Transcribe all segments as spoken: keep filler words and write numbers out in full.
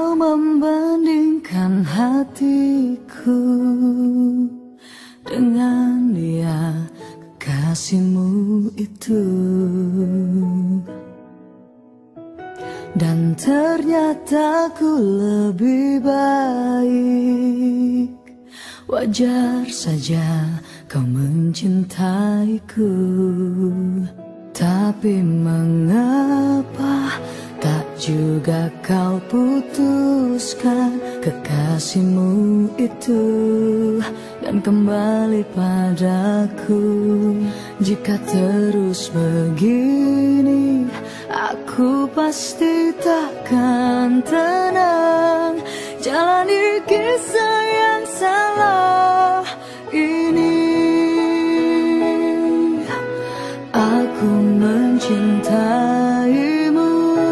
kau membandingkan hatiku dengan dia, kekasihmu itu. Dan ternyata ku lebih baik. Wajar saja kau mencintaiku, tapi mengapa tak juga kau putuskan kekasihmu itu dan kembali padaku. Jika terus begini, aku pasti takkan tenang jalani kisah yang salah ini. Aku mencintaimu,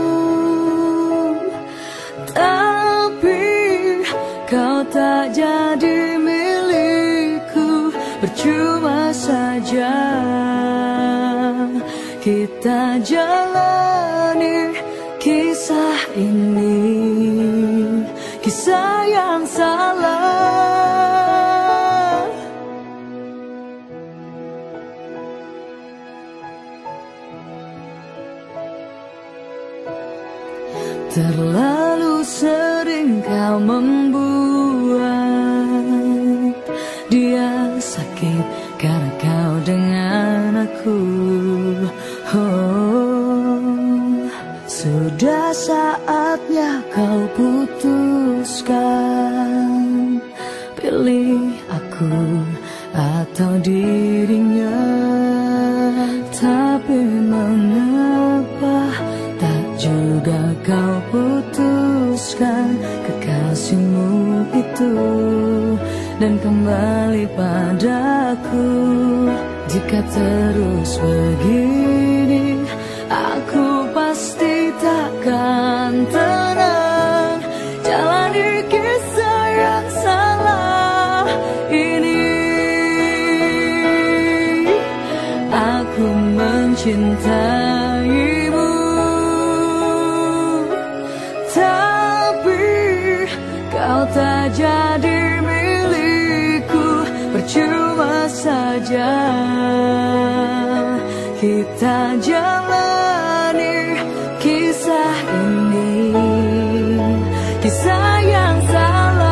tapi kau tak jadi milikku. Percuma saja kita jalani kisah ini, kisah yang salah. Terlalu sering kau membuat dia sakit karena kau dengan aku. Oh, sudah saatnya kau putuskan, pilih aku atau dirinya. Tapi mengapa tak juga kau putuskan kekasihmu itu dan kembali padaku. Jika terus begini, aku pasti takkan tenang jalani kisah yang salah ini. Aku mencintaimu, tapi kau tak jadi milikku. Percuma saja kita jalani kisah ini, kisah yang salah.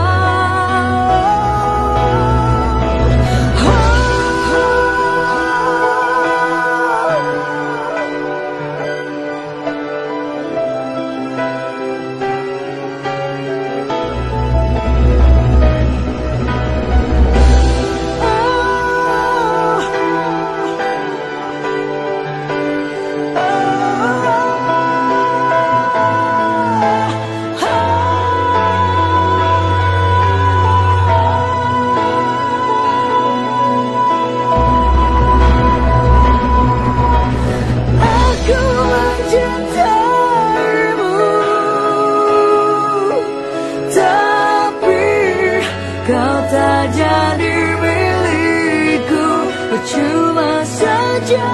Kau tak jadi milikku. Percuma saja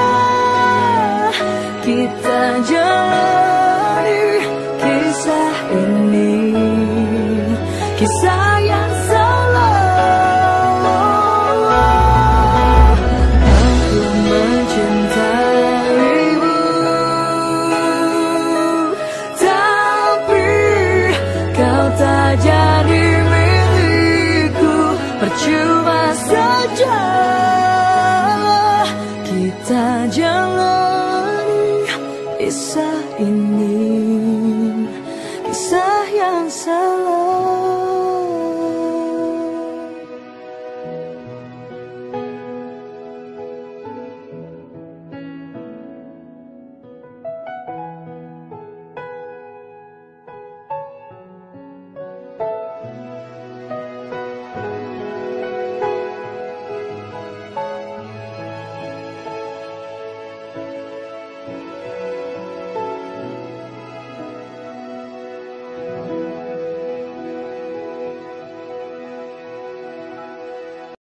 kita jalani kisah ini, kisah yang salah. Aku mencintaimu, tapi kau tak jadi percuma saja kita jalani kisah ini, kisah yang salah.